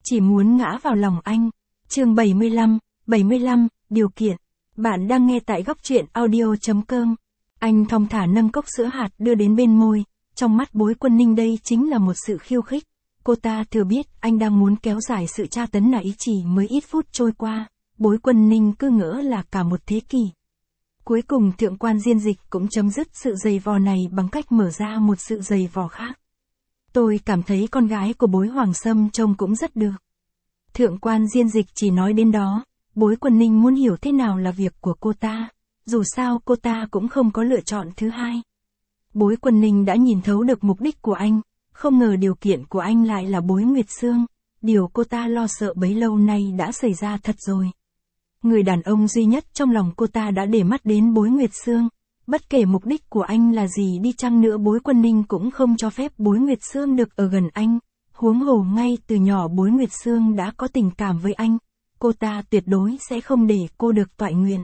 chỉ muốn ngã vào lòng anh. Chương 75, điều kiện. Bạn đang nghe tại góc truyện audio.com. Anh thong thả nâng cốc sữa hạt đưa đến bên môi, trong mắt Bối Quân Ninh đây chính là một sự khiêu khích. Cô ta thừa biết anh đang muốn kéo dài sự tra tấn này, chỉ mới ít phút trôi qua, Bối Quân Ninh cứ ngỡ là cả một thế kỷ. Cuối cùng thượng quan Diên Dịch cũng chấm dứt sự giày vò này bằng cách mở ra một sự giày vò khác. Tôi cảm thấy con gái của Bối Hoàng Sâm trông cũng rất được. Thượng quan Diên Dịch chỉ nói đến đó, Bối Quân Ninh muốn hiểu thế nào là việc của cô ta, dù sao cô ta cũng không có lựa chọn thứ hai. Bối Quân Ninh đã nhìn thấu được mục đích của anh, không ngờ điều kiện của anh lại là Bối Nguyệt Sương, điều cô ta lo sợ bấy lâu nay đã xảy ra thật rồi. Người đàn ông duy nhất trong lòng cô ta đã để mắt đến Bối Nguyệt Sương, bất kể mục đích của anh là gì đi chăng nữa Bối Quân Ninh cũng không cho phép Bối Nguyệt Sương được ở gần anh, huống hồ ngay từ nhỏ Bối Nguyệt Sương đã có tình cảm với anh, cô ta tuyệt đối sẽ không để cô được toại nguyện.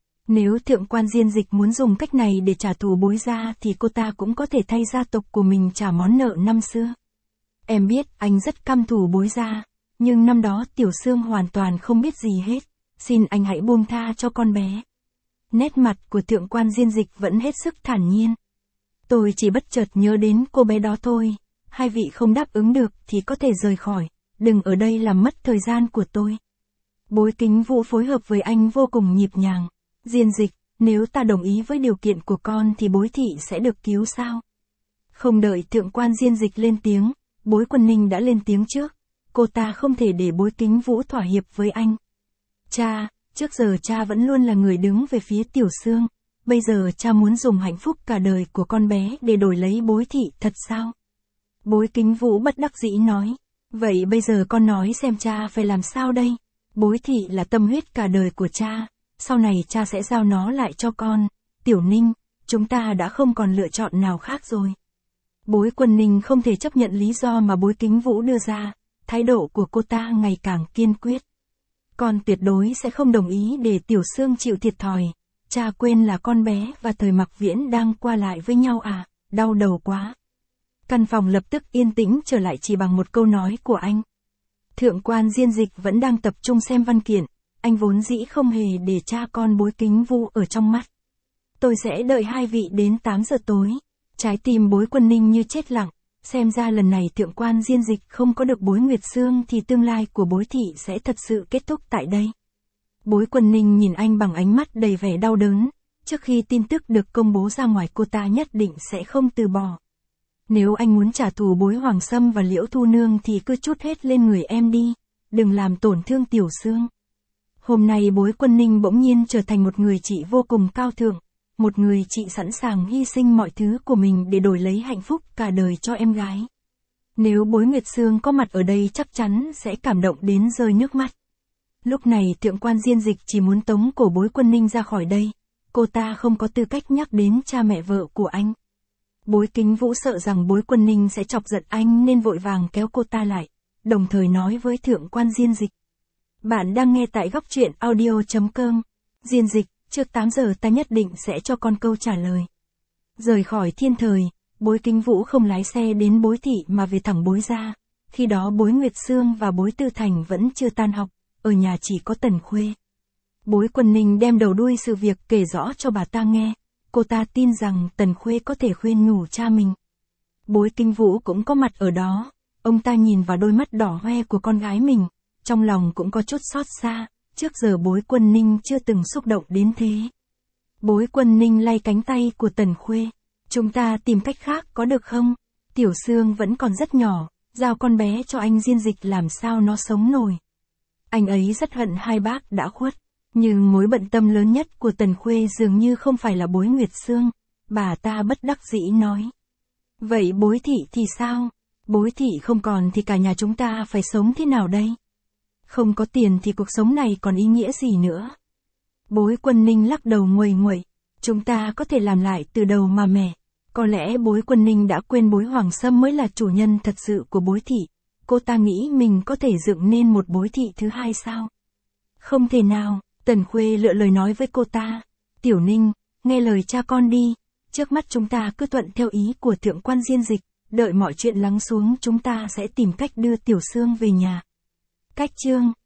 Nếu thượng quan Diên Dịch muốn dùng cách này để trả thù Bối gia thì cô ta cũng có thể thay gia tộc của mình trả món nợ năm xưa. Em biết anh rất căm thù Bối gia, nhưng năm đó Tiểu Sương hoàn toàn không biết gì hết, xin anh hãy buông tha cho con bé. Nét mặt của thượng quan Diên Dịch vẫn hết sức thản nhiên. Tôi chỉ bất chợt nhớ đến cô bé đó thôi, hai vị không đáp ứng được thì có thể rời khỏi, đừng ở đây làm mất thời gian của tôi. Bối Kính Vũ phối hợp với anh vô cùng nhịp nhàng. Diên Dịch, nếu ta đồng ý với điều kiện của con thì Bối thị sẽ được cứu sao? Không đợi thượng quan Diên Dịch lên tiếng, Bối Quân Ninh đã lên tiếng trước. Cô ta không thể để Bối Kính Vũ thỏa hiệp với anh. Cha, trước giờ cha vẫn luôn là người đứng về phía Tiểu Sương, bây giờ cha muốn dùng hạnh phúc cả đời của con bé để đổi lấy Bối thị thật sao? Bối Kính Vũ bất đắc dĩ nói, vậy bây giờ con nói xem cha phải làm sao đây? Bối thị là tâm huyết cả đời của cha, sau này cha sẽ giao nó lại cho con. Tiểu Ninh, chúng ta đã không còn lựa chọn nào khác rồi. Bối Quân Ninh không thể chấp nhận lý do mà Bối Kính Vũ đưa ra, thái độ của cô ta ngày càng kiên quyết. Con tuyệt đối sẽ không đồng ý để Tiểu Sương chịu thiệt thòi. Cha quên là con bé và Thời Mặc Viễn đang qua lại với nhau à, đau đầu quá. Căn phòng lập tức yên tĩnh trở lại chỉ bằng một câu nói của anh. Thượng quan Diên Dịch vẫn đang tập trung xem văn kiện, anh vốn dĩ không hề để cha con Bối Kính Vũ ở trong mắt. Tôi sẽ đợi hai vị đến 8 giờ tối. Trái tim Bối Quân Ninh như chết lặng, xem ra lần này thượng quan Diên Dịch không có được Bối Nguyệt Sương thì tương lai của Bối thị sẽ thật sự kết thúc tại đây. Bối Quân Ninh nhìn anh bằng ánh mắt đầy vẻ đau đớn, trước khi tin tức được công bố ra ngoài cô ta nhất định sẽ không từ bỏ. Nếu anh muốn trả thù Bối Hoàng Sâm và Liễu Thu Nương thì cứ trút hết lên người em đi, đừng làm tổn thương Tiểu Sương. Hôm nay Bối Quân Ninh bỗng nhiên trở thành một người chị vô cùng cao thượng, một người chị sẵn sàng hy sinh mọi thứ của mình để đổi lấy hạnh phúc cả đời cho em gái. Nếu Bối Nguyệt Sương có mặt ở đây chắc chắn sẽ cảm động đến rơi nước mắt. Lúc này thượng quan Diên Dịch chỉ muốn tống cổ Bối Quân Ninh ra khỏi đây, cô ta không có tư cách nhắc đến cha mẹ vợ của anh. Bối Kính Vũ sợ rằng Bối Quân Ninh sẽ chọc giận anh nên vội vàng kéo cô ta lại, đồng thời nói với thượng quan Diên Dịch. Bạn đang nghe tại góc truyện audio.com. Diên Dịch, trước 8 giờ ta nhất định sẽ cho con câu trả lời. Rời khỏi Thiên Thời, Bối Kính Vũ không lái xe đến Bối thị mà về thẳng Bối gia. Khi đó Bối Nguyệt Sương và Bối Tư Thành vẫn chưa tan học, ở nhà chỉ có Tần Khuê. Bối Quân Ninh đem đầu đuôi sự việc kể rõ cho bà ta nghe. Cô ta tin rằng Tần Khuê có thể khuyên nhủ cha mình. Bối Kính Vũ cũng có mặt ở đó, ông ta nhìn vào đôi mắt đỏ hoe của con gái mình, trong lòng cũng có chút xót xa, trước giờ Bối Quân Ninh chưa từng xúc động đến thế. Bối Quân Ninh lay cánh tay của Tần Khuê, chúng ta tìm cách khác có được không? Tiểu Sương vẫn còn rất nhỏ, giao con bé cho anh Diên Dịch làm sao nó sống nổi. Anh ấy rất hận hai bác đã khuất. Nhưng mối bận tâm lớn nhất của Tần Khuê dường như không phải là Bối Nguyệt Sương, bà ta bất đắc dĩ nói. Vậy Bối thị thì sao? Bối thị không còn thì cả nhà chúng ta phải sống thế nào đây? Không có tiền thì cuộc sống này còn ý nghĩa gì nữa? Bối Quân Ninh lắc đầu nguầy nguậy, chúng ta có thể làm lại từ đầu mà mẹ. Có lẽ Bối Quân Ninh đã quên Bối Hoàng Sâm mới là chủ nhân thật sự của Bối thị. Cô ta nghĩ mình có thể dựng nên một Bối thị thứ hai sao? Không thể nào. Tần Khuê lựa lời nói với cô ta. Tiểu Ninh, nghe lời cha con đi. Trước mắt chúng ta cứ thuận theo ý của thượng quan Diên Dịch. Đợi mọi chuyện lắng xuống chúng ta sẽ tìm cách đưa Tiểu Sương về nhà. Cách chương